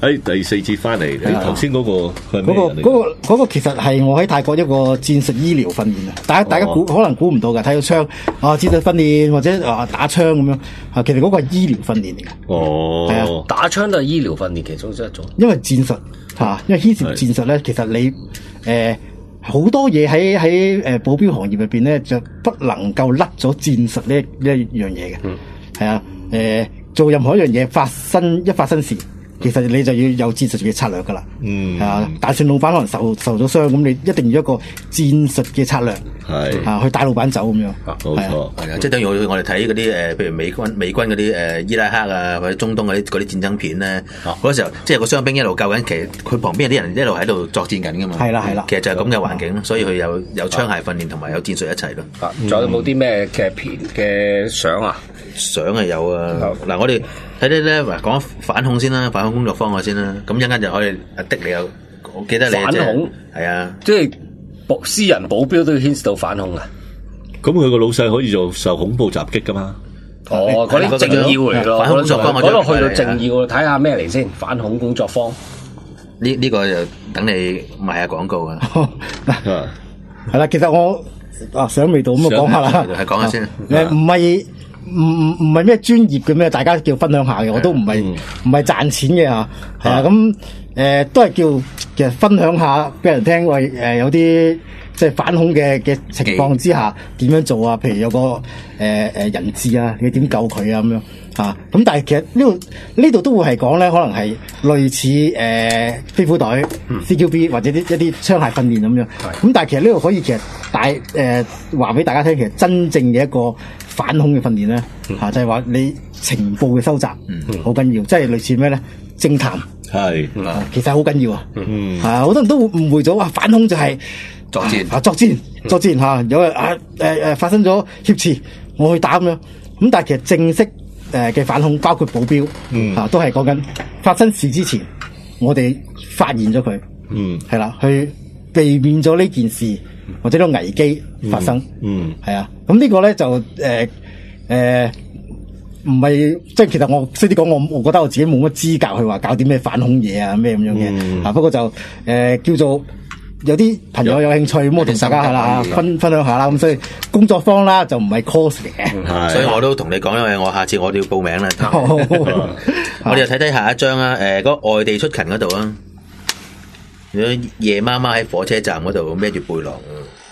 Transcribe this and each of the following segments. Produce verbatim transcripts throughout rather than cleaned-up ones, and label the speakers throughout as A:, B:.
A: 喺第四節翻嚟，你頭先嗰個嗰、
B: 嗰個嗰、嗰個嗰個其實係我喺泰國一個戰術醫療訓練啊！大家、哦、大家估可能估唔到嘅，睇到槍啊，戰術訓練或者啊打槍咁樣啊，其實嗰個係醫療訓練嚟嘅。
A: 哦，係
C: 啊，打槍都係醫療訓練其中一種。
B: 因為戰術嚇、啊，因為牽涉戰術咧，其實你誒好、呃、多嘢喺喺誒保鏢行業入邊咧，就不能夠甩咗戰術呢呢一樣嘢嘅。嗯，係啊，誒、呃、做任何一樣嘢發生一發生事。其實你就要有戰術嘅策略噶啦，嗯，係啊，大船老闆可能受受咗傷，咁你一定要一個戰術嘅策略，係啊，去帶老闆走咁樣，
D: 冇錯，係啊，即係等於我哋睇嗰啲誒，譬如美軍美軍嗰啲誒伊拉克啊或者中東嗰啲嗰啲戰爭片咧，嗰時候即係個傷兵一路救緊，其實佢旁邊有啲人一路喺度作戰緊噶嘛，
B: 係啦係啦，
D: 其實就係咁嘅環境，所以佢有有槍械訓練同埋有戰術一齊咯。
C: 仲有冇啲咩嘅片嘅相啊？
D: 相係有啊，嗱我哋睇啲咧，講反恐先啦，反恐工作方案先啦，咁一陣間就可以阿的你有，我記得你
C: 反恐
D: 係啊，
C: 即係保私人保鏢都要牽涉到反恐啊。
A: 咁佢個老細可以做受恐怖襲擊噶嘛？
C: 哦，嗰啲政要嚟咯，
D: 反恐工作方案
C: 嗰度去到政要睇下咩嚟先，反恐工作坊
D: 呢呢、呢個就等你賣下廣告啊。
B: 係啦，其實我啊想未到咁啊講下啦，
D: 係講下先，
B: 誒唔係。唔唔唔係咩專業嘅咩，大家叫分享下嘅，我都唔係唔係賺錢嘅嚇，係啊咁誒都係叫其實分享下俾人聽，喂誒、呃、有啲即係反恐嘅嘅情況之下點樣做啊？譬如有個誒誒、呃、人質啊，你點救佢啊咁樣啊？咁但係其實呢度呢度都會係講咧，可能係類似誒、呃、飛虎隊、嗯、C Q B 或者啲一啲槍械訓練咁樣。咁但係其實呢度可以其實大誒話俾大家聽，其實真正嘅一個反恐嘅訓練咧，嚇、嗯啊、就係、是、話你情報嘅收集，好、嗯、緊要，即係類似咩咧？偵探係、啊，其實好緊要啊！嗯，啊好多人都誤會咗啊，反恐就係
D: 作戰
B: 啊，作戰作戰嚇、啊，有啊誒誒發生咗挾持，我去打咁樣。咁但係其實正式誒嘅反恐，包括保鏢，嗯啊，都係講緊發生事之前，我哋發現咗佢，嗯係啦，去避免咗呢件事或者個危機發生，嗯係啊。咁呢個咧就誒誒唔係即係其實我雖啲講我我覺得我自己冇乜資格去話搞啲咩反恐嘢啊咩咁樣嘅、嗯、啊，不過就誒、呃、叫做有啲朋友有興趣咁，我同大家係啦分分享下啦。咁所以工作坊啦就唔係 course 嘅，
D: 所以我都同你講，因為我下次我都要報名啦。我哋又睇睇下一張啊，誒、呃，嗰個外地出勤嗰度啊，如果夜媽媽喺火車站嗰度孭住背囊。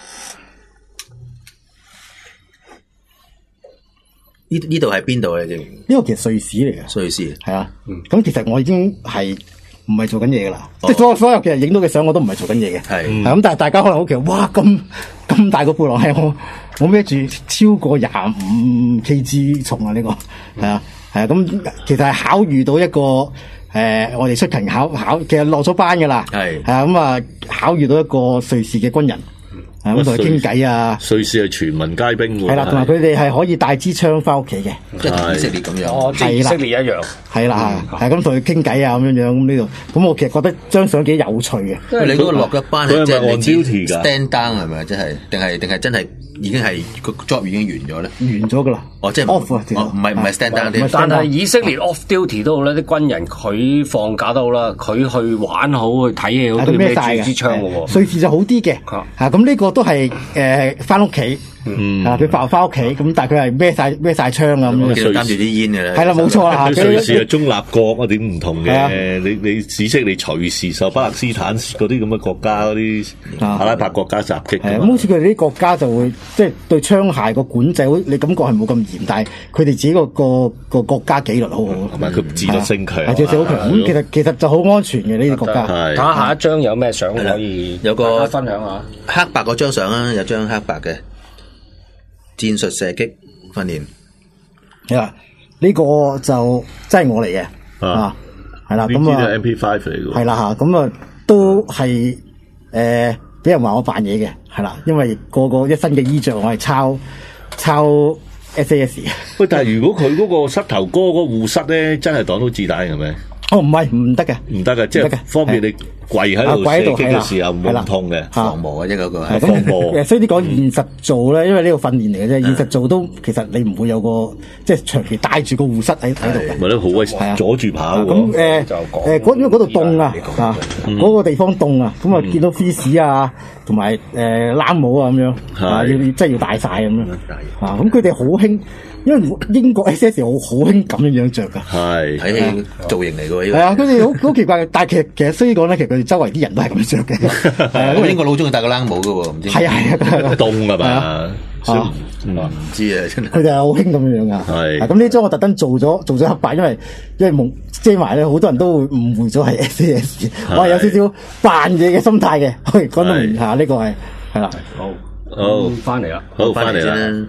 D: 呢呢度係邊度嚟嘅？
B: 呢個其實瑞士嚟嘅，
D: 瑞士
B: 係啊。咁、嗯、其實我已經係唔係做緊嘢噶啦，即係所有所有其實影到嘅相我都唔係做緊嘢嘅。係咁、嗯，但係大家可能好奇，哇咁咁大個背囊係我我孭住超過廿五 kg 重啊！呢、這個係啊係啊。咁其實係考慮到一個誒、呃，我哋出勤考考，其實落咗班噶啦。係係啊，咁啊考慮到一個瑞士嘅軍人。係咁同佢傾偈啊！
A: 瑞士係全民皆兵喎。
B: 係啦，同埋佢哋係可以帶支槍翻屋企嘅，
D: 即係同以色列咁樣。
C: 哦，即係以色列一樣。
B: 係啦，係咁同佢傾偈啊，咁樣樣咁呢度。咁我其實覺得張相幾有趣嘅。
D: 因為你嗰個落咗班係即係
A: on duty 㗎
D: stand down 係咪？即係定係定係真係已經係個 job 已經完咗咧？
B: 完咗㗎啦。
D: 哦，即係
B: off 啊！
D: 唔係唔係 stand down 啲。
C: 但係以色列 off duty 都好啦，啲軍人佢放假都好啦，佢去玩好去睇嘢好，都孭住支槍嘅喎。
B: 瑞士就好啲嘅。嚇咁呢個都係誒翻屋企。嗯，啊，佢翻翻屋企，咁但係佢係孭晒孭晒槍啊，咁
D: 樣擔住啲煙嘅啦。係
B: 啦，冇錯啦。
A: 瑞士係中立國啊，點唔同嘅？你你以色列隨時受巴勒斯坦嗰啲咁嘅國家嗰啲阿拉伯國家襲擊。係咁
B: 好似佢哋啲國家就會即係對槍械個管制，你感覺係冇咁嚴，但係佢哋自己個個個國家紀律好好，
A: 同埋佢自律性強，
B: 係自律性好強。咁其實其實就好安全嘅呢啲國家。
C: 睇下下一張有咩相可以
D: 有個
C: 分享下
D: 黑白嗰張相啊，有張黑白嘅。戰術射擊訓練，
B: 係啦，呢個就真係我嚟嘅啊，係啦，咁啊
A: M P 五 嚟嘅，
B: 係啦吓，咁啊都係誒，俾人話我扮嘢嘅，係啦，因為個個一身嘅衣着我係抄抄 S A S。
A: 喂，但係如果佢嗰個膝頭哥嗰個護膝咧，真係擋到子彈係咪？
B: 哦，唔係唔得嘅，
A: 唔得嘅，即係方便你跪喺度射擊嘅時候冇痛嘅，
D: 防磨嘅啫嗰個係
A: 防磨。
B: 誒，所以啲講現實做咧，因為呢個訓練嚟嘅啫，現實做都其實你唔會有個即係長期帶住個護膝喺喺度嘅。
A: 咪都好鬼阻住跑喎。
B: 咁誒誒，嗰因為嗰度凍啊，啊嗰個地方凍啊，咁啊見到 face 啊，同埋誒冷帽啊咁樣，啊要即係要戴晒咁樣，啊咁佢哋好興。因為英國 S S 好好興咁樣樣着噶，
A: 係
D: 睇戲造型嚟嘅喎。
B: 係啊，佢哋好好奇怪嘅，但係其實其實雖然講咧，其實佢哋周圍啲人都係咁樣着嘅。係啊，
D: 英國佬中意戴個冷帽嘅喎，唔知
B: 係啊係啊，
A: 凍啊嘛，
D: 唔知啊真係。
B: 佢哋係好興咁樣樣噶。
A: 係
B: 咁呢張我特登做咗做咗黑白，因為因為蒙遮埋咧，好多人都會誤會咗係 S S，我係有少少扮嘢嘅心態嘅。可以講到明下呢個係係啦。
C: 好，
A: 好
C: 翻嚟啦，
A: 好翻嚟啦。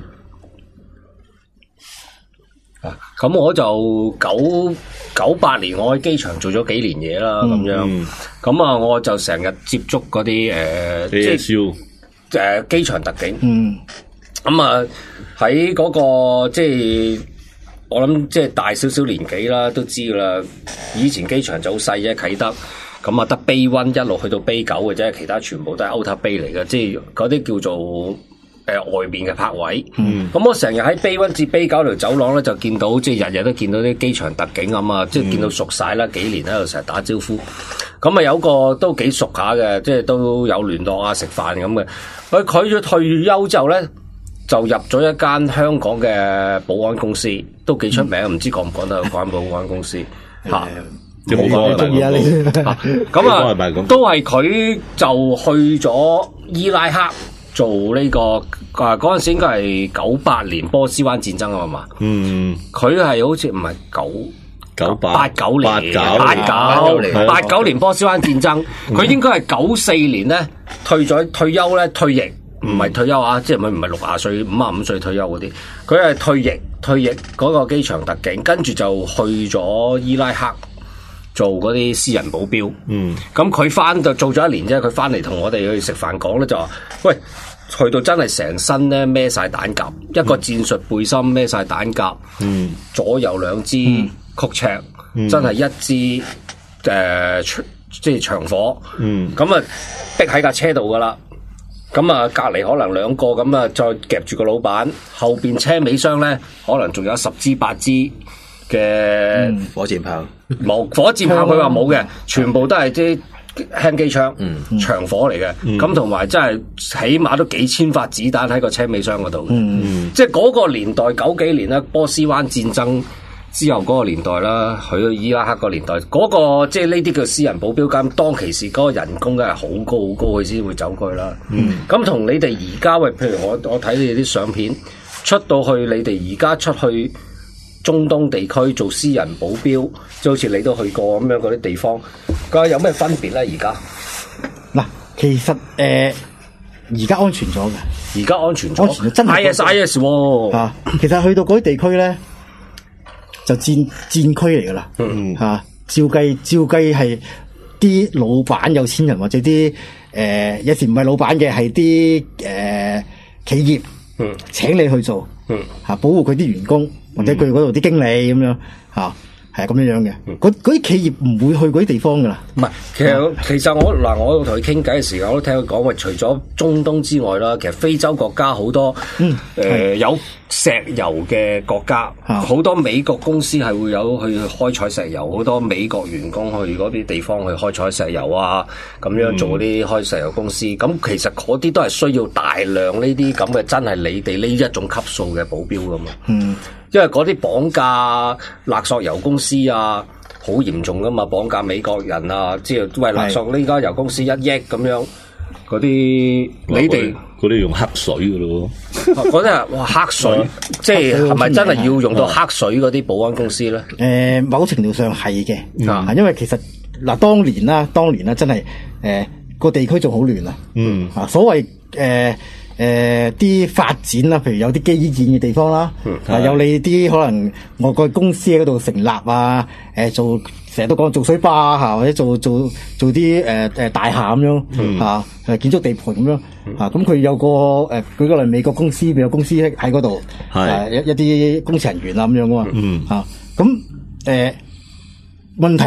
C: 咁我就九九八年我喺機場做咗幾年嘢啦，咁、嗯、樣，咁啊我就成日接觸嗰啲誒，即係誒機場特警，
B: 嗯，
C: 咁啊喺嗰個即係我諗即係大少少年紀啦，都知噶啦。以前機場就好細啫，啟德，咁啊得 Bay One 一路去到 Bay 九嘅啫，其他全部都係 Outer Bay 嚟嘅，即係嗰啲叫做。誒、呃，外邊嘅泊位，咁、嗯、我成日喺 Bay One 至 Bay 九條走廊咧，就見到即係日日都見到啲機場特警咁啊，即係見到熟晒啦，幾年喺度成日打招呼。咁啊有個都幾熟下嘅，即係都有聯絡啊，食飯咁嘅。佢佢咗退休之後咧，就入咗一間香港嘅保安公司，都幾出名，唔、嗯、知講唔講得關保安公司吓？
A: 即係冇講
B: 中意啊你。
C: 咁啊，都係佢就去咗伊拉克。做呢、這個啊嗰陣時應該係九八年波斯灣戰爭啊嘛，嗯，佢係好似唔係九
A: 九八
C: 八九年
A: 八九
C: 八九八九年波斯灣戰爭，佢、嗯、應該係九四年咧退咗退休咧退役，唔係退休啊，即係佢唔係六廿歲五十五歲退休嗰啲，佢係退役退役嗰個機場特警，跟住就去咗伊拉克做嗰啲私人保鏢，嗯，咁佢翻就做咗一年啫，佢翻嚟同我哋去食飯講咧就話，喂。去到真係成身咧孭晒彈夾，嗯、一個戰術背心孭晒彈夾，嗯、左右兩支曲尺，嗯、真係一支誒、呃、即係長火，咁啊逼喺架車度噶啦，咁啊隔離可能兩個咁啊再夾住個老闆，後邊車尾箱咧可能仲有十支八支嘅、嗯、
D: 火箭炮，
C: 冇火箭炮佢話冇嘅，全部都係啲。輕機槍，嗯、長火嚟嘅，咁同埋真係起碼都幾千發子彈喺個車尾箱嗰度，嗯、即係嗰個年代九幾年啦，波斯灣戰爭之後嗰個年代啦，去伊拉克個年代，嗰、嗰個即係呢啲叫私人保鏢監，當其時嗰個人工梗係好高好高，佢先會走過去啦。咁同、嗯、你哋而家喂，譬如我我睇你哋啲相片，出到去你哋而家出去。中東地區做私人保鏢，就好似你都去過咁樣嗰啲地方，佢有咩分別咧？而家
B: 嗱，其實誒，而家安全咗嘅，
C: 而家安全咗，
B: 安全咗真係
C: I S I S 喎。
B: 啊，其實去到嗰啲地區咧，就戰戰區嚟噶啦。嗯吓、啊，照計照計係啲老闆有錢人或者啲誒、呃，有時唔係老闆嘅，係啲誒企業，嗯，請你去做，嗯吓、啊，保護佢啲員工。或者佢嗰度啲經理咁樣嚇，係咁樣樣嘅。嗰嗰啲企業唔會去嗰啲地方噶啦。
C: 唔係，其實其實我嗱，我同佢傾偈嘅時候，我都聽佢講話，除咗中東之外啦，其實非洲國家好多，誒、嗯呃、有石油嘅國家，好的多美國公司係會有去開採石油，好多美國員工去嗰啲地方去開採石油啊，咁樣做啲開石油公司。咁、嗯、其實嗰啲都係需要大量呢啲咁嘅真係你哋呢一種級數嘅保鏢噶嘛。嗯。因為嗰啲綁架勒索油公司啊，好嚴重噶嘛，綁架美國人啊，即係喂勒索呢間油公司一億咁樣，嗰啲你哋
A: 嗰啲用黑水噶咯，
B: 嗰
C: 啲哇黑水，即係係咪真係要用到黑水嗰啲保安公司咧？誒、
B: 呃，某程度上係嘅，啊、嗯，因為其實嗱，當年啦，當年啦，真係誒個地區仲好亂啊，嗯，啊，所謂誒。呃誒，啲、呃、發展啦，譬如有啲基建嘅地方啦，嗯、啊，有你啲可能外國公司喺嗰度成立啊，誒、呃，做成日都講做水壩吓，或者做做做啲誒誒大廈咁樣吓，誒、嗯、建築地盤咁樣吓，咁佢、嗯啊、有個誒、呃，舉個例，美國公司有公司喺喺嗰度，係一一啲工程人員啊咁樣噶嘛，嗯、啊，咁誒、呃、問題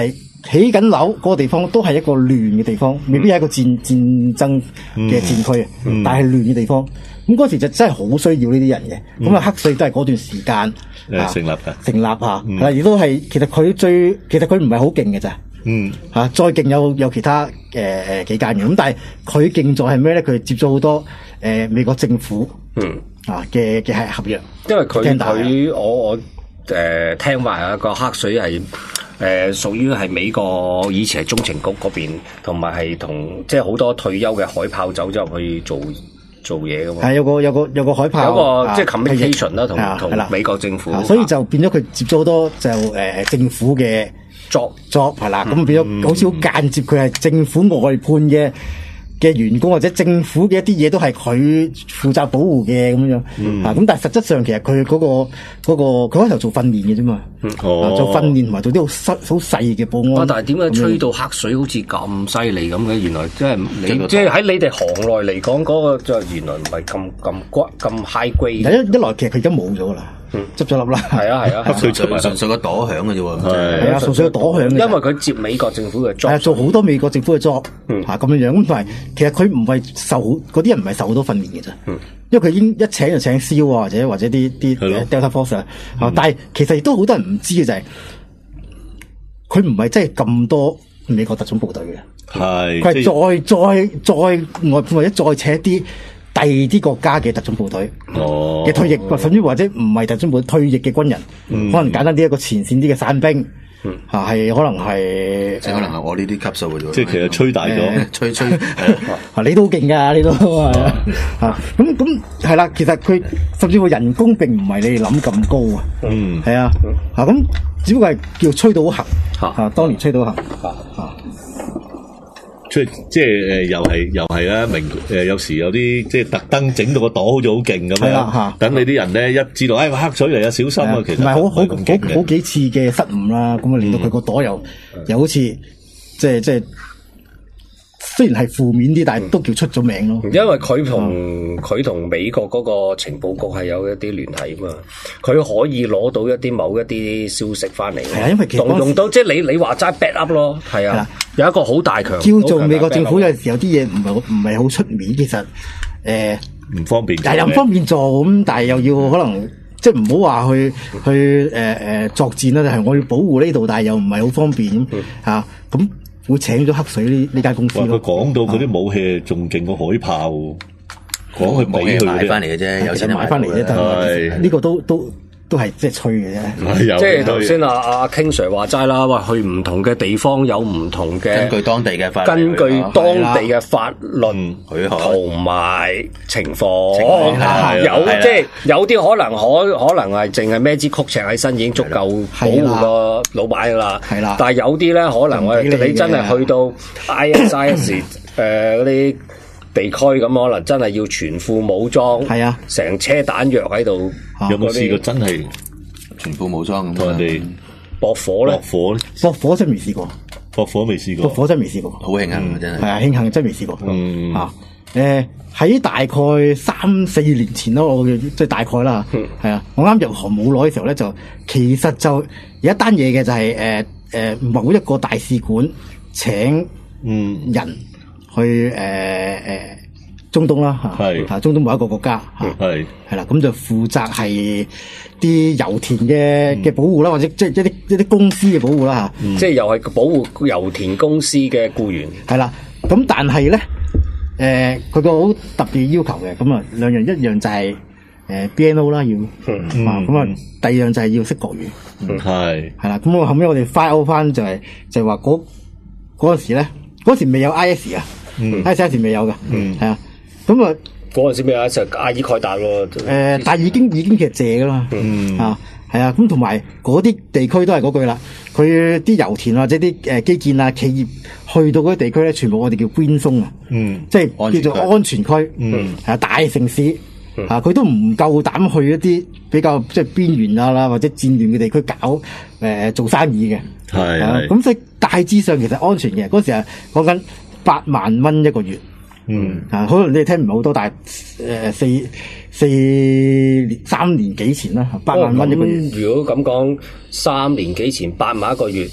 B: 起緊樓嗰個地方都係一個亂嘅地方，未必係一個戰戰爭嘅戰區，嗯嗯、但係亂嘅地方。咁嗰時就真係好需要呢啲人嘅。咁啊、嗯，黑水都係嗰段時間、
A: 啊、成立嘅，
B: 成立嚇，係啦、嗯，亦都係其實佢最其實佢唔係好勁嘅咋。嗯嚇、啊，再勁有有其他誒誒、呃、幾間嘅。咁但係佢勁在係咩咧？佢接咗好多誒、呃、美國政府嗯啊嘅嘅係合約，
C: 因為佢佢我我誒、呃、聽話有一個黑水係。誒屬於係美國以前係中情局嗰邊，同埋係同即係好多退休嘅海豹走咗入去做做嘢㗎嘛。係
B: 有個有個有個海豹，
C: 有個即係 communication 啦，同同美國政府。
B: 所以就變咗佢接咗好多就誒、呃、政府嘅 job job 係啦，咁、嗯、變咗好似好間接，佢係政府外判嘅嘅員工或者政府嘅一啲嘢都係佢負責保護嘅咁樣，嗯、啊咁但係實質上其實佢嗰、嗰個嗰、嗰個佢開頭做訓練嘅啫嘛，哦、做訓練同埋做啲好細好細嘅保安。
C: 啊、但係點解吹到黑水好似咁犀利咁嘅？原來即係你即係喺你哋行內嚟講，嗰、嗰個就原來唔係咁咁骨咁 high grade。一一來其實佢而家冇咗啦。執咗笠啦，係啊係啊，
D: 黑水純純粹個朵響嘅啫喎，
B: 係啊，純粹個朵響。因
C: 為佢接美國政府嘅 job，係
B: 做好多美國政府嘅 job，嚇咁樣樣。咁同埋其實佢唔係受嗰啲人唔係受好多訓練嘅啫，因為佢已經一請就請 S E A L 啊，或者或者啲啲 Delta Force 啊。但係其實亦都好多人唔知嘅就係，佢唔係真係咁多美國特種部隊嘅，係佢係再再再外判或者再請啲。第二啲國家嘅特種部隊嘅退役，甚至或者唔係特種部隊退役嘅軍人，嗯、可能簡單啲一個前線啲嘅散兵，嚇係、嗯、可能係
D: 即係可能係我呢啲級數嘅啫。
A: 即係其實吹大咗，
B: 呃、
A: 吹吹
B: 嚇你都好勁㗎，你都係嚇咁咁係啦。其實佢甚至乎人工並唔係你哋諗咁高啊。嗯，係啊嚇咁，只不過係叫吹到行嚇嚇，當年吹到行嚇嚇。
A: 即即係誒，又係又係啦，明誒，有時有啲即係特登整到個朵好似好勁咁樣，等你啲人咧一知道，哎，黑水嚟啊，小心啊！其實
B: 唔係好好好好幾次嘅失誤啦，咁啊令到佢個朵又又好似即係即係。雖然係負面啲，但係都叫出咗名咯。
C: 因為佢同佢同美國嗰個情報局係有一啲聯繫嘛，佢可以攞到一啲某一啲消息翻嚟。
B: 係啊，因為其實
C: 動用到即係你你話齋 back up 咯，係啊，有一個好大強
B: 叫做美國政府有陣時有啲嘢唔係唔係好出面，其實誒唔、
A: 呃、方便，
B: 但係又唔方便做咁，但係又要可能即係唔好話去去誒誒、呃、作戰啦，就係我要保護呢度，但係又唔係好方便咁嚇咁。會請咗黑水呢呢間公司咯。
A: 佢講到嗰啲武器仲勁過海炮，講佢俾佢
D: 買翻嚟嘅啫，有錢
B: 買翻嚟啫。係呢個都都都係即係吹嘅啫。
C: 即係頭先阿阿 King Sir 話齋啦，話去唔同嘅地方有唔同嘅
D: 根據當地嘅法，
C: 根據當地嘅法律同埋情況，有即係有啲可能可可能係淨係孭支曲尺喺身已經足夠保護個老闆噶啦。係啦，但係有啲咧可能我你真係去到 I S I S 誒嗰啲地區咁，可能真係要全副武裝，係啊，成車彈藥喺度。
A: 有冇試過真係
D: 全副武裝咁
A: 同人哋
C: 駁火咧？
A: 駁火
B: 駁火真未試過，
A: 駁火未試過，
B: 駁火真未試過，
D: 好慶幸真係。
B: 係啊，慶幸真未試過。嗯啊，誒喺大概三四年前咯，我即係大概啦。係啊，我啱入行冇耐嘅時候咧，就其實就有一單嘢嘅，就係誒誒某一個大使館請嗯人。去誒誒、呃、中東啦嚇，係嚇中東某一個國家嚇，係係啦，咁就負責係啲油田嘅嘅保護啦，或者即係一啲一啲公司嘅保護啦嚇，
C: 嗯、即係又係保護油田公司嘅僱員。
B: 係啦，咁但係咧誒，佢個好特別要求嘅，咁啊兩樣，一樣就係誒 B N O 啦要，嗯、啊咁啊第二樣就係要識國語，係係啦，咁我後尾我哋 file 翻就係、是、就係話嗰嗰陣時咧，嗰時未有 I S 啊。嗯，I S I 時未有嘅，嗯，係啊，咁啊，
C: 嗰陣時未有就阿爾蓋達咯，誒，
B: 但係已經已經其實借噶啦，嗯，啊，係啊，咁同埋嗰啲地區都係嗰句啦，佢啲油田或者啲誒基建啊企業去到嗰啲地區咧，全部我哋叫 green zone 啊，嗯，即係叫做安全區，嗯，係啊，大城市啊，佢都唔夠膽去一啲比較即係邊緣啊啦或者戰亂嘅地區搞誒做生意嘅，係啊，咁所以大致上其實安全嘅，嗰時係講緊八萬蚊一個月，嗯啊，可能你哋聽唔係好多，但係誒四四年三年幾前啦，八萬蚊一個月。
C: 哦、如果咁講，三年幾前八萬一個月，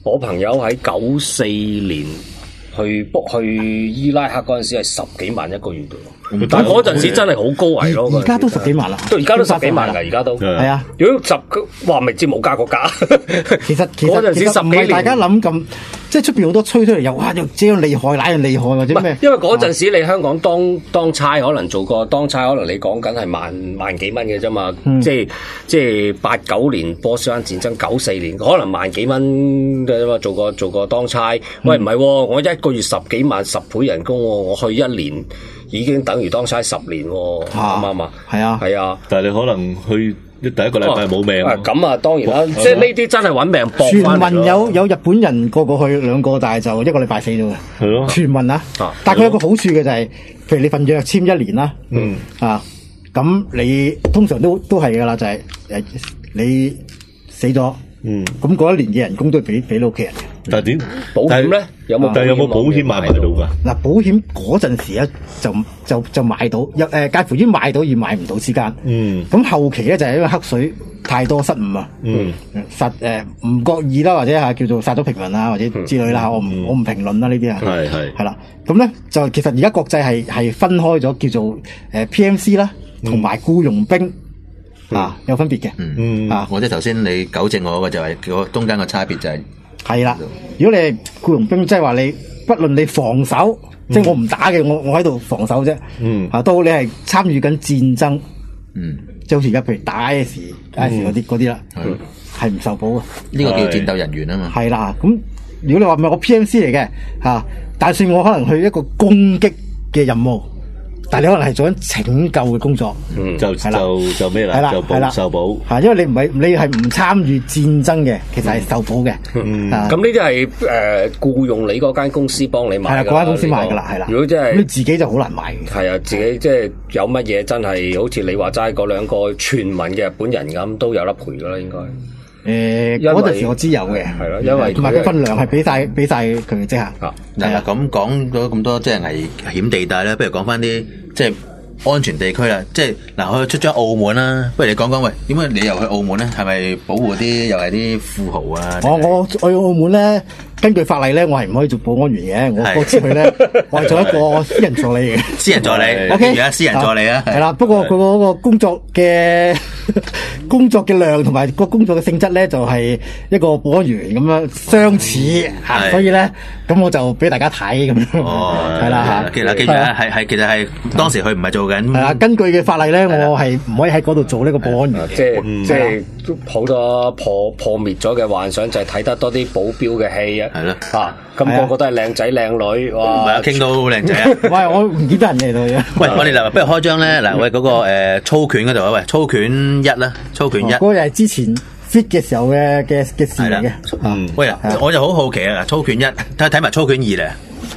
C: 我朋友喺九四年去 book 去伊拉克嗰陣時係十幾萬一個月嘅。但係嗰陣時真係好高危咯，
B: 而家都十幾萬啦，
C: 到而家都十幾萬㗎，而家都
B: 係啊。
C: 如果十話未知冇加過價，
B: 其實其實
C: 嗰陣時十幾年，
B: 大家諗咁，即係出邊好多吹出嚟又哇又這樣厲害，那樣厲害或者咩？
C: 因為嗰陣時你香港當當差可能做過當差，可能你講緊係萬萬幾蚊嘅啫嘛，即係即係八九年波斯灣戰爭，九四年可能萬幾蚊嘅啫嘛，做過做過當差。喂唔係喎，我一個月十幾萬十倍人工喎，我去一年。已經等於當差十年喎，啱唔啱啊？
B: 係啊，
C: 係啊。
A: 但係你可能去第一個禮拜冇命。
C: 咁啊，當然啦，即係呢啲真係揾命搏。
B: 傳聞有有日本人個個去兩個，但係就一個禮拜死咗嘅。
A: 係咯。
B: 傳聞啊，但係佢有個好處嘅就係，譬如你份約簽一年啦，嗯啊，咁你通常都都係㗎啦，就係誒你死咗，嗯，咁嗰一年嘅人工都係俾俾屋企人嘅。
A: 但係點
C: 保險咧？有冇？
A: 但係有冇保險買唔買到㗎？
B: 嗱，保險嗰陣時咧就就就買到，有誒介乎於買到而買唔到之間。嗯。咁後期咧就係因為黑水太多失誤啊。嗯。殺誒唔覺意啦，或者係叫做殺咗平民啊，或者之類啦。我唔我唔評論啦呢啲啊。
A: 係係。
B: 係啦。咁咧就其實而家國際係係分開咗叫做誒 P M C 啦，同埋僱傭兵。啊，有分別嘅。
D: 嗯。啊，我即係頭先你糾正我嘅就係個中間嘅差別就係。係
B: 啦，如果你係僱傭兵，即係話你不論你防守，嗯、即係我唔打嘅，我我喺度防守啫。嗯，啊，到你係參與緊戰爭，嗯，即係好似而家譬如打 I S I S 嗰啲嗰啲啦，係唔受保嘅。
D: 呢個叫戰鬥人員啊嘛。
B: 係啦，咁如果你話唔係我 P M C 嚟嘅嚇，但係算我可能去一個攻擊嘅任務。但係你可能係做緊拯救嘅工作，
A: 嗯，就就就咩啦，就保受保
B: 嚇，因為你唔係你係唔參與戰爭嘅，其實係受保嘅。
C: 嗯，咁呢啲係誒僱用你嗰間公司幫你買，
B: 係啦，嗰間公司買㗎啦，係啦。
C: 如果真係
B: 咁你自己就好難買嘅。
C: 係啊，自己即係有乜嘢真係好似你話齋嗰兩個傳聞嘅日本人咁，都有得賠㗎啦，應該。
B: 誒，嗰陣時我知有嘅，
C: 係咯，因為
B: 同埋個份糧係俾晒俾晒佢嘅職客。
D: 嗱，咁講咗咁多即係危險地帶咧，不如講翻啲即係安全地區啦。即係嗱，我出咗澳門啦，不如你講講喂，點解你又去澳門咧？係咪保護啲又係啲富豪啊？
B: 我我去澳門咧。根據法例咧，我係唔可以做保安員嘅。我過去咧，我係做一個私人助理嘅。
D: 私人助理 ，OK，而家私人助理啊。
B: 係啦，不過佢嗰個工作嘅工作嘅量同埋個工作嘅性質咧，就係一個保安員咁樣相似嚇，所以咧，咁我就俾大家睇咁樣。哦，係啦嚇。
D: 其實記住啊，係係其實係當時佢唔係做緊。
B: 係啦，根據嘅法例咧，我係唔可以喺嗰度做呢個保安員嘅。
C: 即係即係好多破破滅咗嘅幻想，就係睇得多啲保鏢嘅戲啊。
D: 係咯，
C: 啊，咁個個都係靚仔靚女，哇！
D: 唔係啊，傾到好靚仔啊！
B: 喂，我唔見得人嚟到嘅。
D: 喂，我哋嗱，不如開張咧，嗱，喂，嗰個誒操拳嗰度啊，喂，操拳一啦，操拳一。嗰
B: 個係之前 fit 嘅時候嘅嘅嘅事嚟嘅。
D: 嗯，喂啊，我就好好奇啊，操拳一，睇睇埋操拳二咧。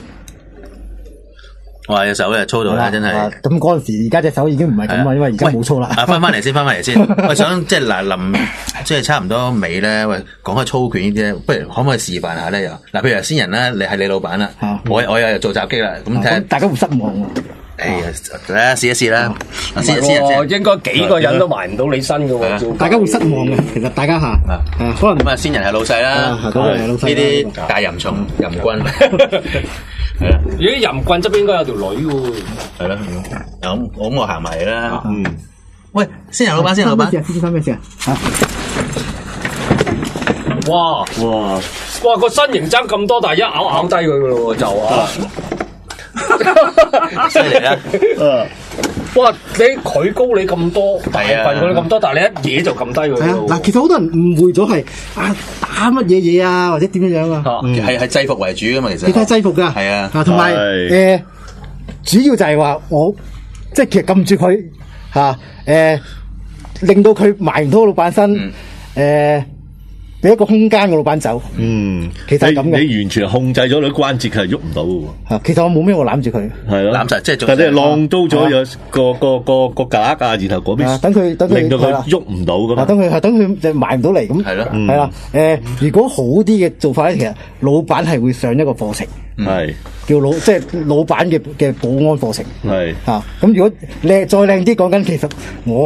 D: 哇！隻手咧操到啦，真係。
B: 咁嗰陣時，而家隻手已經唔係咁啊，因為而家冇操啦。
D: 啊，翻翻嚟先，翻翻嚟先。我想即係嗱，臨即係差唔多尾咧。喂，講開操拳呢啲咧，不如可唔可以示範下咧？又嗱，譬如先人啦，你係你老闆啦，我我又做襲擊啦，咁睇下
B: 大家會失望喎。
D: 哎呀，嚟啊，試一試啦。
C: 唔係，應該幾個人都埋唔到你身嘅喎。
B: 大家會失望嘅，其實大家嚇，
D: 可能咁啊，先人係老細啦，呢啲大淫蟲淫棍。係啦，
C: 如果淫棍側邊應該有條女喎。
D: 係啦，咁我咁我行埋啦。嗯，喂，先人老闆，先人老闆，
B: 先生咩事啊？
C: 哇哇哇！個身形爭咁多，但係一咬咬低佢噶咯喎，就啊，
D: 犀利啦！
C: 哇！你佢高你咁多，大份佢咁多，但係你一嘢就撳低佢。
B: 係啊，嗱，其實好多人誤會咗係啊打乜嘢嘢啊，或者點樣樣啊？
D: 係係制服為主噶嘛，其實。
B: 其實係制服噶。
D: 係啊。
B: 啊，同埋誒，主要就係話我即係其實撳住佢嚇誒，令到佢埋唔到老闆身誒。俾一個空間個老闆走，嗯，其實係咁嘅。
A: 你完全控制咗你關節，佢係喐唔到嘅喎。
B: 嚇，其實我冇咩，我攬住佢，
A: 係咯，
D: 攬實即係。
A: 但係你晾到咗有個個個個格啊，然後嗰邊
B: 等佢等佢
A: 令到佢喐唔到㗎嘛。
B: 等佢係等佢就埋唔到嚟咁。係咯，係啦。誒，如果好啲嘅做法咧，其實老闆係會上一個課程，係叫老即係老闆嘅嘅保安課程。係嚇，咁如果靚再靚啲講緊，其實我係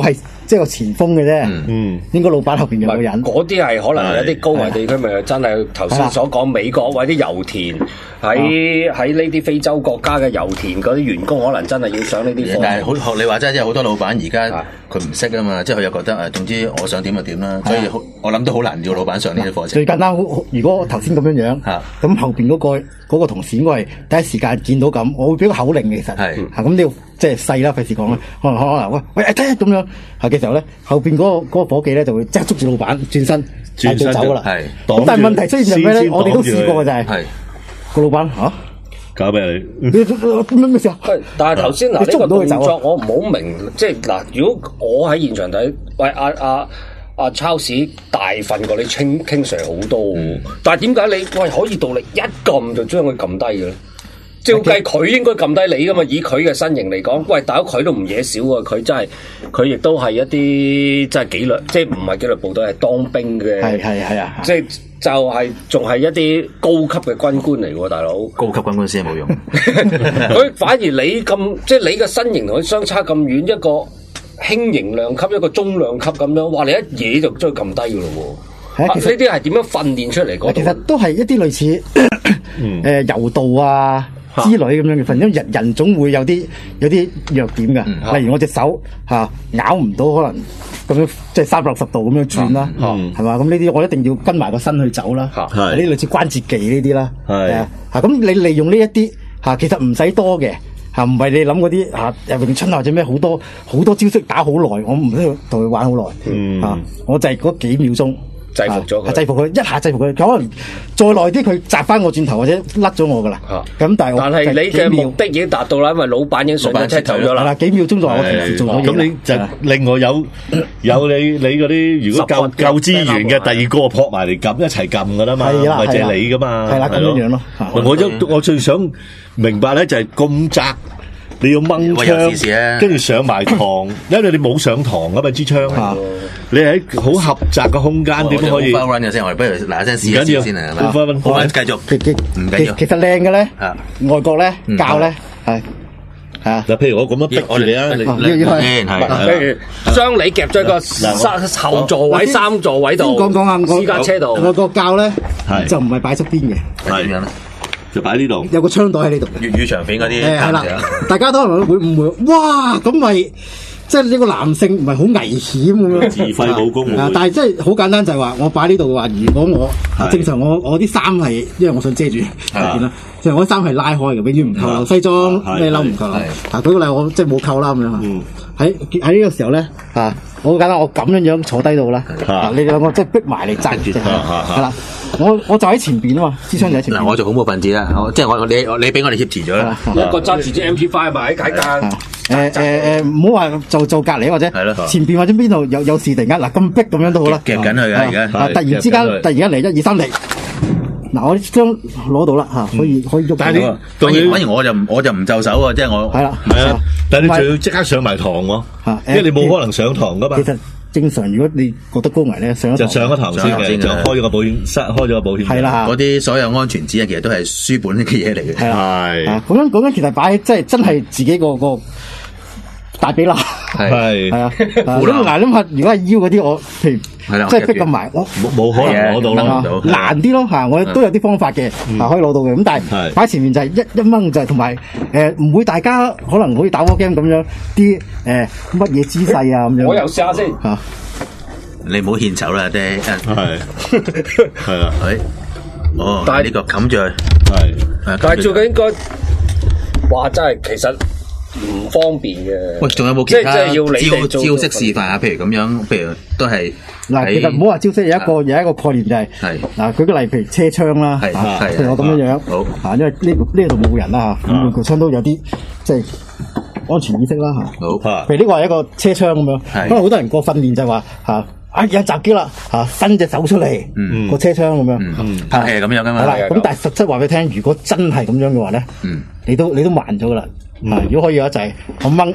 B: 即係個前鋒嘅啫。
A: 嗯，
B: 應該老闆後邊有個人。
C: 嗰啲係可能有啲高危地區，咪真係頭先所講美國或者油田喺喺呢啲非洲國家嘅油田嗰啲員工，可能真係要上呢啲課。
D: 但係好學你話齋，即係好多老闆而家佢唔識啊嘛，即係佢又覺得誒，總之我想點就點啦，所以我諗都好難要老闆上呢啲課程。
B: 最簡單，如果頭先咁樣樣，咁後邊嗰個嗰個同事應該係第一時間見到咁，我會俾個口令其實係嚇咁你要即係細啦，費事講啦，可能可能喂喂睇咁樣嚇嘅時候咧，後邊嗰個嗰個夥計咧就會即刻捉住老闆轉身轉身走噶啦。係咁，但係問題出現係咩咧？我哋都試過嘅就係個老闆嚇。
A: 搞俾你，
B: 咩咩事啊？
C: 但係頭先嗱呢個動作我唔好明，即係嗱，如果我喺現場睇，喂阿阿阿 Charles 大份過你傾傾 Sir 好多，嗯、但係點解你喂可以到你一撳就將佢撳低嘅咧？照計佢應該撳低你噶嘛？以佢嘅身形嚟講，喂大佬佢都唔嘢少啊！佢真係佢亦都係一啲即係紀律，即係唔係紀律部隊係當兵嘅，
B: 係係係啊！
C: 即係就係仲係一啲高級嘅軍官嚟喎，大佬。
D: 高級軍官先冇用，
C: 佢反而你咁即係你嘅身形同佢相差咁遠，一個輕型量級，一個中量級咁樣，哇！你一嘢就將佢撳低噶咯喎。呢啲係點樣訓練出嚟嗰？
B: 其實都係一啲類似誒柔道啊。之類咁樣嘅訓，因為人人總會有啲有啲弱點㗎，嗯、例如我隻手嚇、啊、咬唔到，可能咁樣即係三百六十度咁樣轉啦，係嘛？咁呢啲我一定要跟埋個身去走啦，呢啲類似關節技呢啲啦，係啊嚇。咁你利用呢一啲嚇，其實唔使多嘅嚇，唔係你諗嗰啲嚇詠春或者咩好多好多招式打好耐，我唔需要同佢玩好耐嚇、嗯啊，我就係嗰幾秒鐘。
C: 制服咗佢，
B: 制服佢一下制服佢，可能再耐啲佢砸翻我轉頭或者甩咗我噶啦。咁但係
C: 但係你嘅目的已經達到啦，因為老闆已經上咗車走咗啦。
B: 嗱，幾秒鐘就我同事做咗嘢。
A: 咁你就另外有有你你嗰啲如果夠夠資源嘅第二個撲埋嚟撳一齊撳噶啦嘛，唔係淨係你噶嘛。
B: 係啦，咁樣樣咯。
A: 我一我最想明白咧就係咁窄。你要掹槍，跟住上埋堂，因為你冇上堂噶嘛支槍，你喺好狹窄嘅空間點可以？
D: 我哋先，我哋不如嗱一聲試一試先啊！好，繼續，唔緊要。
B: 其實靚嘅咧，外國咧教咧係係啊。
A: 嗱，譬如我咁樣逼我哋啊，
B: 要要
C: 係，譬如將你夾咗個三後座位、三座位度，
B: 講講下
C: 私家車度。
B: 外國教咧就唔係擺側邊嘅，
D: 係點樣咧？
A: 就擺呢度，
B: 有個槍袋喺呢度。
D: 粵語長片嗰啲
B: 係啦，大家都可能會誤會，哇！咁咪即係呢個男性唔係好危險咁樣？
A: 自廢武功
B: 啊！但係即係好簡單，就係話我擺呢度嘅話，如果我正常我我啲衫係，因為我想遮住係啦，即係我啲衫係拉開嘅，永遠唔扣褸，西裝咩褸唔扣褸。啊，舉個例，我即係冇扣啦咁樣。嗯，喺喺呢個時候咧，啊，好簡單，我咁樣樣坐低度啦。啊，你兩個即係逼埋嚟揸住，係啦。我我就喺前邊啊嘛，支槍就喺前邊。嗱，
D: 我做恐怖分子啦，即係我你你俾我哋挾持咗啦，
C: 一個揸住支 M P 五 咪喺解間。
B: 誒誒誒，唔好話就就隔離或者前邊或者邊度有有事突然間嗱咁逼咁樣都好啦。
D: 夾緊佢㗎而家。
B: 突然之間突然間嚟一二三嚟，嗱我將攞到啦嚇，可以可以喐。
D: 但係你反而反而我就我就唔就手喎，即係我
B: 係啦，
A: 係啊，但係你仲要即刻上埋堂喎，因為你冇可能上堂㗎嘛。
B: 其實正常，如果你覺得高危咧，上一
A: 就上一堂先嘅，就開咗個保險，塞開咗個保險。
B: 係啦，
D: 嗰啲所有安全紙啊，其實都係書本嘅嘢嚟嘅。
B: 係
A: 係
B: 啊，咁樣講緊其實擺即係真係自己個個大髀啦。
A: 係
B: 係啊，咁嗱諗下，如果係腰嗰啲，我譬如即係逼咁埋，我
A: 冇冇可能攞到咯，
B: 難啲咯嚇。我都有啲方法嘅，係可以攞到嘅。咁但係擺前面就係一一掹就係同埋誒，唔會大家可能好似打 war game 咁樣啲誒乜嘢姿勢啊咁樣。
C: 我又試下先嚇。
D: 你唔好獻醜啦，爹。
A: 係係啦，
D: 係。哦，但係呢個冚住佢。
A: 係。
C: 但係最緊應該，哇！真係其實唔方便嘅。
D: 喂，仲有冇其他招招式示範啊？譬如咁樣，譬如都係
B: 嗱，其實唔好話招式，有一個有一個概念就係嗱，舉個例，譬如車窗啦，譬如我咁樣樣，好啊，因為呢呢度冇人啦嚇，咁每個窗都有啲即係安全意識啦嚇。
D: 好，
B: 譬如呢個係一個車窗咁樣，可能好多人個訓練就係話嚇。啊！有襲擊啦，嚇伸隻手出嚟，個車窗咁樣，
D: 係咁樣噶嘛。
B: 咁但係實質話俾你聽，如果真係咁樣嘅話咧，你都你都慢咗噶啦。如果可以嘅就係我掹，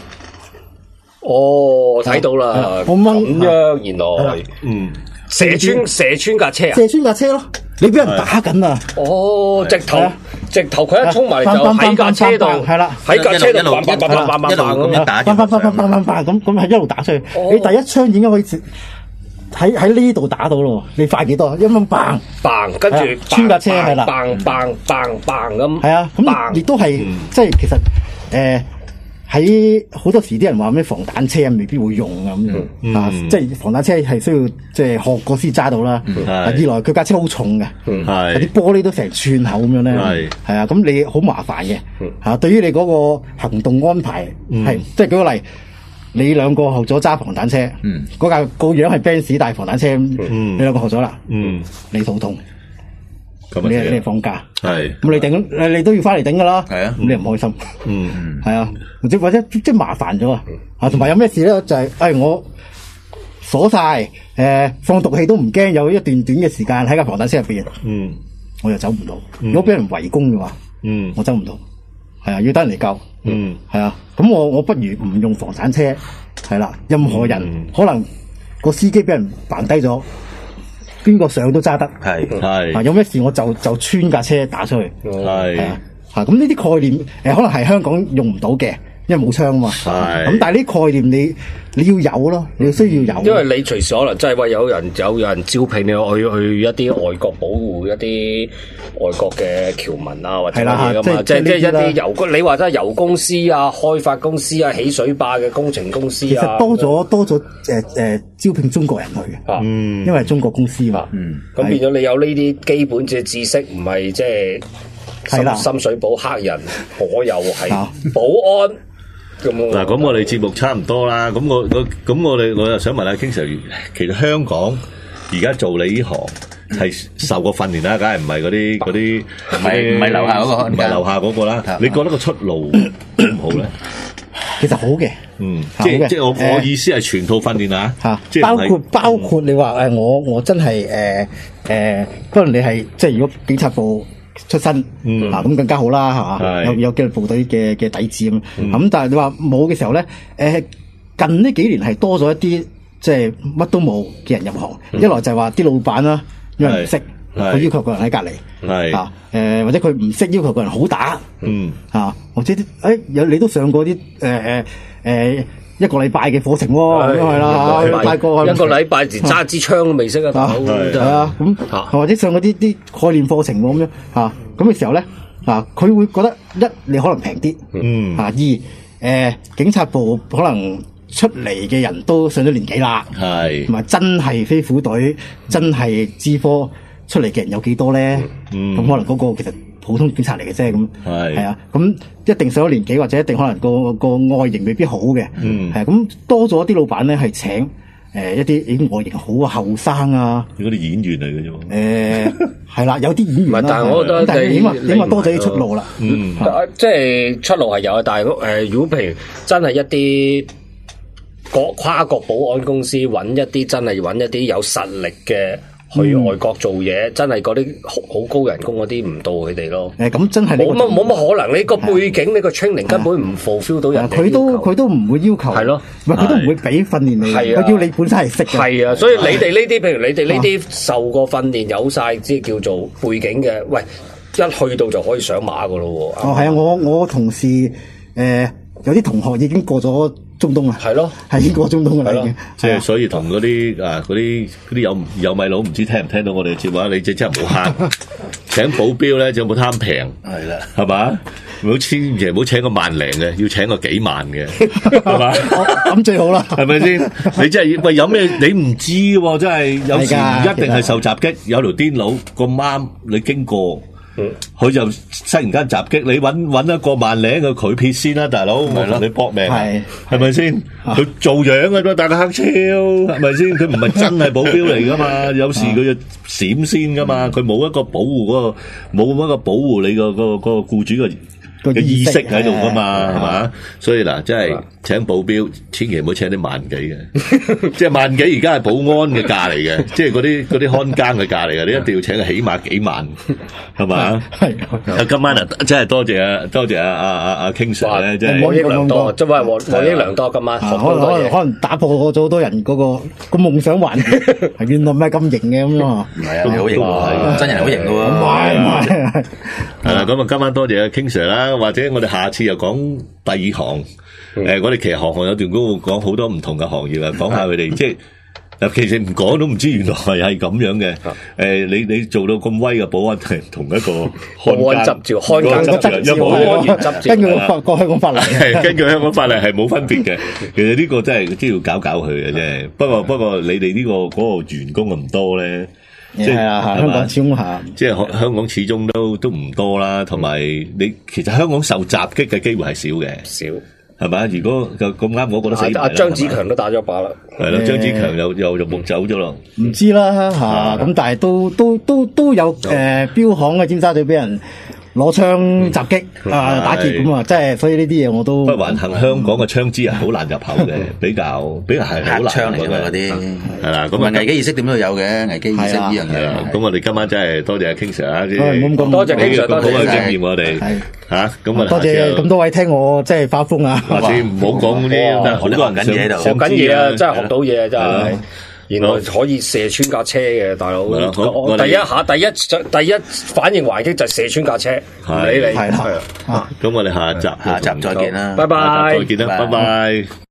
C: 哦，睇到啦，
B: 我掹
C: 咁樣原來，嗯，射穿射穿架車啊，
B: 射穿架車咯，你俾人打緊啊！
C: 哦，直頭直頭佢一衝埋嚟就喺架車度，
B: 係啦，
C: 喺架車度
D: 一路
C: 砰砰砰砰砰砰
D: 一路咁樣打，
B: 砰砰砰砰砰砰砰咁咁係一路打出去。你第一槍已經可以喺喺呢度打到咯，你快幾多？一蚊砰
C: 砰，跟住
B: 穿架車係啦，
C: 砰砰砰砰咁。
B: 係啊，咁亦都係即係其實誒。喺好多時啲人話咩防彈車啊，未必會用啊咁樣、嗯、啊，即係防彈車係需要即係學過先揸到啦。嗯、二來佢架車好重嘅，有啲、嗯、玻璃都成寸厚咁樣咧，係啊，咁你好麻煩嘅嚇。對於你嗰個行動安排係、嗯，即係舉個例，你兩個學咗揸防彈車，嗰、嗯、架個樣係 Benz 但係防彈車，嗯、你兩個學咗啦，嗯、你肚痛。咁你你放假，係咁你頂，你都要翻嚟頂噶啦，係啊，咁你唔開心，嗯，係啊，或者或者即係麻煩咗啊，啊，同埋有咩事咧就係，誒我鎖晒，誒放毒氣都唔驚，有一段短嘅時間喺架防彈車入邊，嗯，我又走唔到，如果俾人圍攻嘅話，嗯，我走唔到，係啊，要等人嚟救，嗯，係啊，咁我我不如唔用防彈車，係啦，任何人可能個司機俾人扮低咗。邊個上都揸得，係係啊！有咩事我就就穿架車打出去，係啊！嚇咁呢啲概念誒、呃，可能係香港用唔到嘅，因為冇槍啊嘛。係咁，但係呢啲概念你你要有咯，你要需要有。因為你隨時可能真係話有人有有人招聘你去去一啲外國保護一啲外國嘅僑民啊，或者乜嘢噶嘛？即係即係一啲油公，你話真係油公司啊、開發公司啊、起水壩嘅工程公司啊，其實多咗多咗誒誒招聘中國人去嘅，嗯，因為係中國公司嘛，嗯，咁變咗你有呢啲基本嘅知識，唔係即係深深水埗黑人，我又係保安。嗱，咁我哋節目差唔多啦，咁我我咁我哋我又想問下 King Sir，其實香港而家做你呢行係受過訓練啦，梗係唔係嗰啲嗰啲唔係唔係樓下嗰個，唔係樓下嗰個啦。你覺得個出路好唔好咧？其實好嘅，嗯，即係即係我我意思係全套訓練啊，嚇，即係包括包括你話誒，我我真係誒誒，可能你係即係如果警察部出身，嗱咁更加好啦，係嘛？有有紀律部隊嘅嘅底子咁，咁但係你話冇嘅時候咧，誒近呢幾年係多咗一啲即係乜都冇嘅人入行，一來就係話啲老闆啦，因為唔識，佢要求個人喺隔離，係啊，誒或者佢唔識要求個人好打，嗯啊，或者啲誒有你都上過啲誒誒誒。一個禮拜嘅課程喎，咁係啦，大個一個禮拜連揸支槍都未識啊，係啊，咁或者上嗰啲啲概念課程咁樣嚇，咁嘅時候咧啊，佢會覺得一你可能平啲，嗯啊，二誒警察部可能出嚟嘅人都上咗年紀啦，係同埋真係飛虎隊真係支科出嚟嘅人有幾多咧？咁可能嗰個其實普通警察嚟嘅啫，咁係係啊，咁一定上咗年紀或者一定可能個個外形未必好嘅，嗯，係咁多咗啲老闆咧係請誒一啲已經外形好後生啊，嗰啲演員嚟嘅啫，誒係啦，有啲演員啦，但係我覺得但係起碼起碼多咗啲出路啦，嗯，即係出路係有，但係誒如果譬如真係一啲國跨國保安公司揾一啲真係揾一啲有實力嘅。去外國做嘢，真係嗰啲好好高人工嗰啲唔到佢哋咯。誒，咁真係冇乜冇乜可能。你個背景，你個 training 根本唔 fulfill 到人哋。佢都佢都唔會要求。係咯，唔係佢都唔會俾訓練你。係啊，佢要你本身係識嘅。係啊，所以你哋呢啲，譬如你哋呢啲受過訓練有晒即係叫做背景嘅，喂，一去到就可以上馬噶咯喎。哦，係啊，我我同事誒有啲同學已經過咗中東啊，係咯，係已經過中東噶啦，已經。即係所以同嗰啲啊嗰啲嗰啲有有米佬唔知聽唔聽到我哋嘅節目啊？你即係真係唔好慳，請保鏢咧就有冇貪平？係啦，係嘛？唔好千祈唔好請個萬零嘅，要請個幾萬嘅，係嘛？咁最好啦，係咪先？你真係喂有咩你唔知喎？真係有時唔一定係受襲擊，有條癲佬咁啱你經過。佢就忽然間襲擊你，揾揾一個萬零嘅佢撇先啦，大佬，我同你搏命，係係咪先？佢做樣嘅啫，大家黑超係咪先？佢唔係真係保鏢嚟噶嘛，有時佢就閃先噶嘛，佢冇一個保護嗰個，冇一個保護你個個個僱主嘅
A: 嘅意識喺度噶嘛，係
B: 係
A: 嘛？所以嗱，真係請保鏢，千祈唔好請啲萬幾嘅，即係萬幾而家係保安嘅價嚟嘅，即係嗰啲嗰啲看更嘅價嚟嘅，你一定要請佢起碼幾萬，係嘛？
B: 係。
A: 今晚啊，真係多謝啊，多謝啊啊啊啊 King Sir 咧，真係
C: 獲益良多，即係話獲獲益良多。今晚學
B: 可能可能可能打破咗好多人嗰個個夢想環境，原來唔係咁型嘅咁樣。
D: 唔係啊，你好型喎，真人好型嘅喎。
B: 唔係唔係。
A: 係啦，咁啊，今晚多謝啊 King Sir 啦，或者我哋下次又講第二行，誒，我哋其實行行有段工會講好多唔同嘅行業啊，講下佢哋即係。嗱，其實唔講都唔知，原來係咁樣嘅。誒，你你做到咁威嘅保安係同一個
C: 保安執照、看更執照、
A: 有冇
C: 安員執照，
B: 根據個個香港法例，
A: 係根據香港法例係冇分別嘅。其實呢個真係都要搞搞佢嘅啫。不過不過，你哋呢個嗰個員工咁多咧，即係
B: 香港始終係，
A: 即係香港始終都都唔多啦。同埋你其實香港受襲擊嘅機會係少嘅，
C: 少。
A: 係咪？如果咁啱，我覺得死埋啦。
C: 阿張子強都打咗把啦，
A: 係咯，張子強又又就木走咗咯。
B: 唔知啦嚇，咁但係都都都都有誒標行嘅尖沙咀俾人攞槍襲擊啊打劫咁啊，即係所以呢啲嘢我都。
A: 不過還幸香港嘅槍支係好難入口嘅，比較比較係好難
D: 槍嚟㗎嘛嗰啲。係啦，咁啊危機意識點都有嘅，危機意識呢樣嘢。
A: 咁我哋今晚真係多謝阿 King Sir 啊！
C: 多謝 King Sir，多謝。
A: 好有經驗我哋。吓咁啊！
B: 多謝咁多位聽我即係發瘋啊！
A: 或者唔好講啲，好多人
D: 緊嘢喺度，
C: 學緊嘢啊！真係學到嘢啊！真係，原來可以射穿架車嘅大佬。我第一下第一第一反應還擊就射穿架車，唔理你。
B: 係啦，
A: 咁我哋下一集
D: 下集再見啦，
C: 拜拜，
A: 再見啦，拜拜。